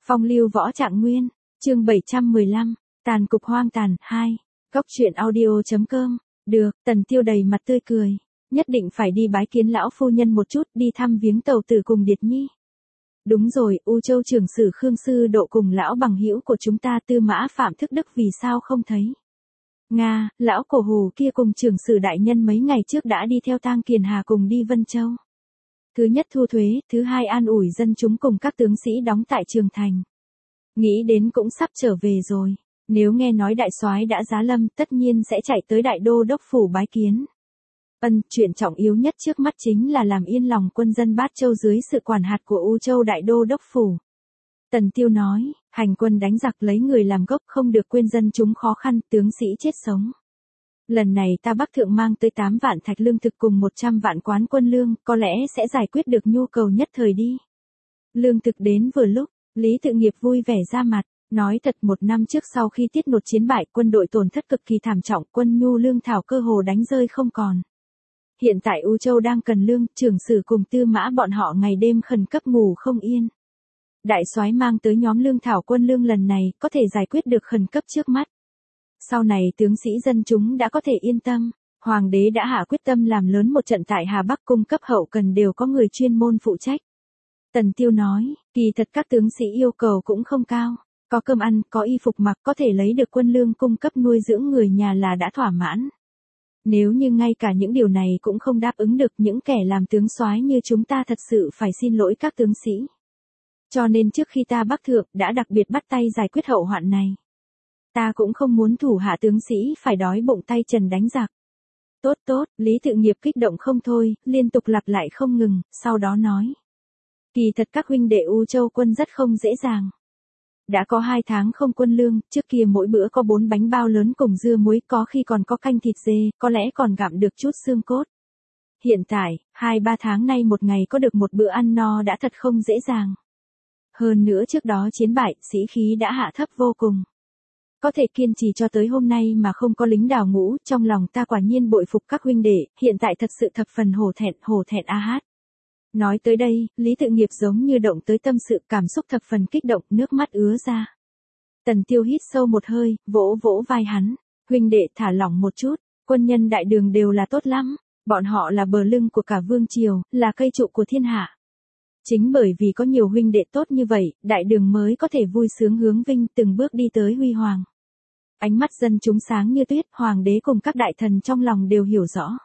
Phong lưu võ trạng nguyên, chương 715, tàn cục hoang tàn, 2, góc truyện audio.com, được, Tần Tiêu đầy mặt tươi cười, nhất định phải đi bái kiến lão phu nhân một chút, đi thăm viếng tẩu tử cùng Điệt Nhi. Đúng rồi, U Châu trưởng sử Khương Sư Độ cùng lão bằng hữu của chúng ta Tư Mã Phạm Thức Đức vì sao không thấy? Nga, lão cổ hù kia cùng trưởng sử đại nhân mấy ngày trước đã đi theo Tang Kiền Hà cùng đi Vân Châu. Thứ nhất thu thuế, thứ hai an ủi dân chúng cùng các tướng sĩ đóng tại Trường Thành. Nghĩ đến cũng sắp trở về rồi, nếu nghe nói đại soái đã giá lâm tất nhiên sẽ chạy tới đại đô đốc phủ bái kiến. Chuyện trọng yếu nhất trước mắt chính là làm yên lòng quân dân Bát Châu dưới sự quản hạt của U Châu đại đô đốc phủ. Tần Tiêu nói, hành quân đánh giặc lấy người làm gốc không được quên dân chúng khó khăn, tướng sĩ chết sống. Lần này ta Bắc Thượng mang tới 8 vạn thạch lương thực cùng 100 vạn quán quân lương, có lẽ sẽ giải quyết được nhu cầu nhất thời đi. Lương thực đến vừa lúc, Lý Tự Nghiệp vui vẻ ra mặt, nói thật 1 năm trước sau khi tiết nột chiến bại quân đội tổn thất cực kỳ thảm trọng, quân nhu lương thảo cơ hồ đánh rơi không còn. Hiện tại U Châu đang cần lương, trưởng sử cùng Tư Mã bọn họ ngày đêm khẩn cấp ngủ không yên. Đại soái mang tới nhóm lương thảo quân lương lần này có thể giải quyết được khẩn cấp trước mắt. Sau này tướng sĩ dân chúng đã có thể yên tâm, hoàng đế đã hạ quyết tâm làm lớn một trận tại Hà Bắc, cung cấp hậu cần đều có người chuyên môn phụ trách. Tần Tiêu nói, kỳ thật các tướng sĩ yêu cầu cũng không cao, có cơm ăn, có y phục mặc, có thể lấy được quân lương cung cấp nuôi dưỡng người nhà là đã thỏa mãn. Nếu như ngay cả những điều này cũng không đáp ứng được, những kẻ làm tướng soái như chúng ta thật sự phải xin lỗi các tướng sĩ. Cho nên trước khi ta Bắc Thượng đã đặc biệt bắt tay giải quyết hậu hoạn này. Ta cũng không muốn thủ hạ tướng sĩ phải đói bụng tay trần đánh giặc. Tốt tốt, Lý Tự Nghiệp kích động không thôi, liên tục lặp lại không ngừng, sau đó nói. Kỳ thật các huynh đệ U Châu quân rất không dễ dàng. Đã có 2 tháng không quân lương, trước kia mỗi bữa có 4 bánh bao lớn cùng dưa muối, có khi còn có canh thịt dê, có lẽ còn gặm được chút xương cốt. Hiện tại, 2-3 tháng nay một ngày có được một bữa ăn no đã thật không dễ dàng. Hơn nữa trước đó chiến bại, sĩ khí đã hạ thấp vô cùng. Có thể kiên trì cho tới hôm nay mà không có lính đào ngũ, trong lòng ta quả nhiên bội phục các huynh đệ, hiện tại thật sự thập phần hổ thẹn a hát. Nói tới đây, Lý Tự Nghiệp giống như động tới tâm sự, cảm xúc thập phần kích động, nước mắt ứa ra. Tần Tiêu hít sâu một hơi, vỗ vỗ vai hắn, huynh đệ thả lỏng một chút, quân nhân đại đường đều là tốt lắm, bọn họ là bờ lưng của cả vương triều, là cây trụ của thiên hạ. Chính bởi vì có nhiều huynh đệ tốt như vậy, đại đường mới có thể vui sướng hướng vinh từng bước đi tới huy hoàng. Ánh mắt dân chúng sáng như tuyết, hoàng đế cùng các đại thần trong lòng đều hiểu rõ.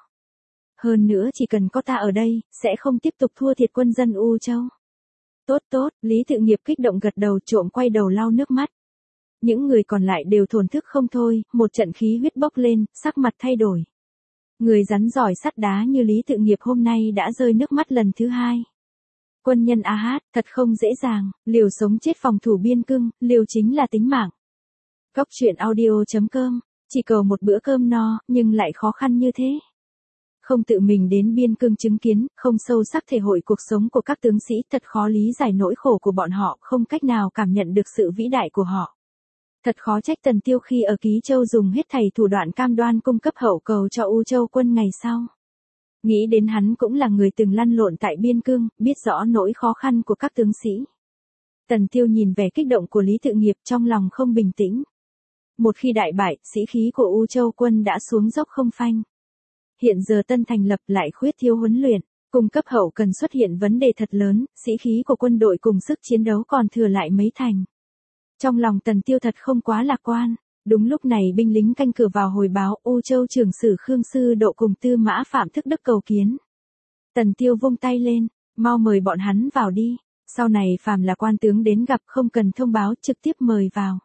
Hơn nữa chỉ cần có ta ở đây, sẽ không tiếp tục thua thiệt quân dân U Châu. Tốt tốt, Lý Tự Nghiệp kích động gật đầu, trộm quay đầu lau nước mắt. Những người còn lại đều thổn thức không thôi, một trận khí huyết bốc lên, sắc mặt thay đổi. Người rắn giỏi sắt đá như Lý Tự Nghiệp hôm nay đã rơi nước mắt lần thứ 2. Quân nhân a hát, thật không dễ dàng, liều sống chết phòng thủ biên cương, liều chính là tính mạng. Góc truyện audio.com, chỉ cầu một bữa cơm no, nhưng lại khó khăn như thế. Không tự mình đến biên cương chứng kiến, không sâu sắc thể hội cuộc sống của các tướng sĩ, thật khó lý giải nỗi khổ của bọn họ, không cách nào cảm nhận được sự vĩ đại của họ. Thật khó trách Tần Tiêu khi ở Ký Châu dùng hết thảy thủ đoạn cam đoan cung cấp hậu cầu cho U Châu quân ngày sau. Nghĩ đến hắn cũng là người từng lăn lộn tại biên cương, biết rõ nỗi khó khăn của các tướng sĩ. Tần Tiêu nhìn vẻ kích động của Lý Tự Nghiệp trong lòng không bình tĩnh. Một khi đại bại, sĩ khí của U Châu quân đã xuống dốc không phanh. Hiện giờ tân thành lập lại khuyết thiếu huấn luyện, cung cấp hậu cần xuất hiện vấn đề thật lớn, sĩ khí của quân đội cùng sức chiến đấu còn thừa lại mấy thành. Trong lòng Tần Tiêu thật không quá lạc quan. Đúng lúc này binh lính canh cửa vào hồi báo U Châu trưởng sử Khương Sư Độ cùng Tư Mã Phạm Thức Đức cầu kiến. Tần Tiêu vung tay lên, mau mời bọn hắn vào đi, sau này phàm là quan tướng đến gặp không cần thông báo, trực tiếp mời vào.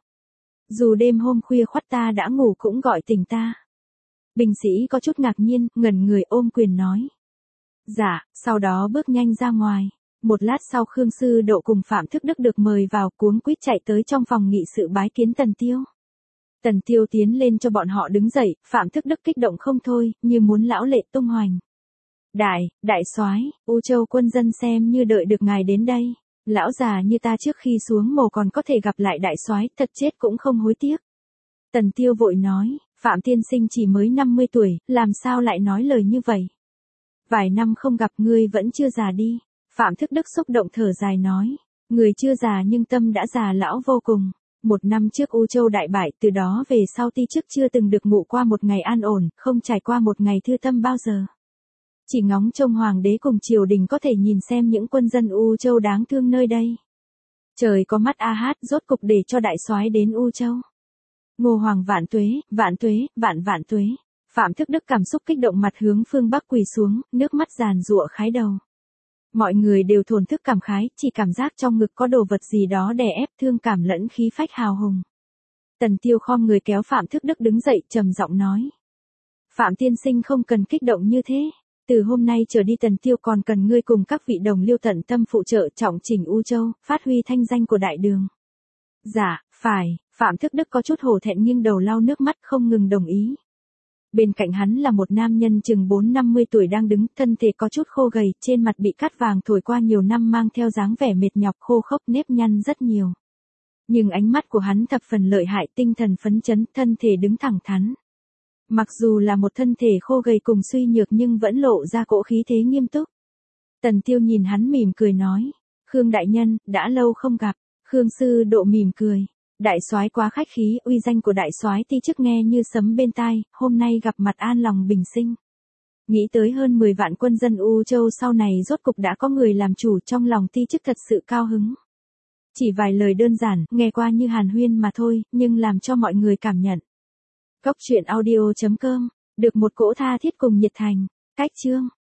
Dù đêm hôm khuya khoắt ta đã ngủ cũng gọi tỉnh ta. Binh sĩ có chút ngạc nhiên, ngẩn người ôm quyền nói. Dạ, sau đó bước nhanh ra ngoài. Một lát sau Khương Sư Độ cùng Phạm Thức Đức được mời vào, cuống quýt chạy tới trong phòng nghị sự bái kiến Tần Tiêu. Tần Tiêu tiến lên cho bọn họ đứng dậy, Phạm Thức Đức kích động không thôi, như muốn lão lệ tung hoành. Đại soái, U Châu quân dân xem như đợi được ngài đến đây. Lão già như ta trước khi xuống mồ còn có thể gặp lại đại soái, thật chết cũng không hối tiếc. Tần Tiêu vội nói, Phạm tiên sinh chỉ mới 50 tuổi, làm sao lại nói lời như vậy? Vài năm không gặp ngươi vẫn chưa già đi. Phạm Thức Đức xúc động thở dài nói, Người chưa già nhưng tâm đã già lão vô cùng. 1 năm trước U Châu đại bại, từ đó về sau Ti Chức chưa từng được ngủ qua một ngày an ổn, không trải qua một ngày thư tâm bao giờ. Chỉ ngóng trông hoàng đế cùng triều đình có thể nhìn xem những quân dân U Châu đáng thương nơi đây. Trời có mắt a hát, rốt cục để cho đại soái đến U Châu. Ngô Hoàng vạn tuế, vạn tuế, vạn tuế. Phạm Thức Đức cảm xúc kích động mặt hướng phương Bắc quỳ xuống, nước mắt giàn giụa khái đầu. Mọi người đều thổn thức cảm khái, chỉ cảm giác trong ngực có đồ vật gì đó đè ép, thương cảm lẫn khí phách hào hùng. Tần Tiêu khom người kéo Phạm Thức Đức đứng dậy, trầm giọng nói: Phạm tiên sinh không cần kích động như thế. Từ hôm nay trở đi Tần Tiêu còn cần ngươi cùng các vị đồng liêu tận tâm phụ trợ trọng chỉnh U Châu, phát huy thanh danh của đại đường. Dạ, phải. Phạm Thức Đức có chút hổ thẹn nhưng đầu lau nước mắt không ngừng đồng ý. Bên cạnh hắn là một nam nhân chừng 4-50 tuổi đang đứng, thân thể có chút khô gầy, trên mặt bị cát vàng thổi qua nhiều năm mang theo dáng vẻ mệt nhọc khô khốc nếp nhăn rất nhiều. Nhưng ánh mắt của hắn thập phần lợi hại, tinh thần phấn chấn, thân thể đứng thẳng thắn. Mặc dù là một thân thể khô gầy cùng suy nhược nhưng vẫn lộ ra cỗ khí thế nghiêm túc. Tần Tiêu nhìn hắn mỉm cười nói: Khương đại nhân, đã lâu không gặp. Khương sư độ mỉm cười: Đại soái quá khách khí, uy danh của đại soái Ti Chức nghe như sấm bên tai, hôm nay gặp mặt an lòng bình sinh. Nghĩ tới hơn 10 vạn quân dân U Châu sau này rốt cục đã có người làm chủ, trong lòng Ti Chức thật sự cao hứng. Chỉ vài lời đơn giản, nghe qua như hàn huyên mà thôi, nhưng làm cho mọi người cảm nhận. Góc truyện audio.com, được một cỗ tha thiết cùng nhiệt thành. Cách chương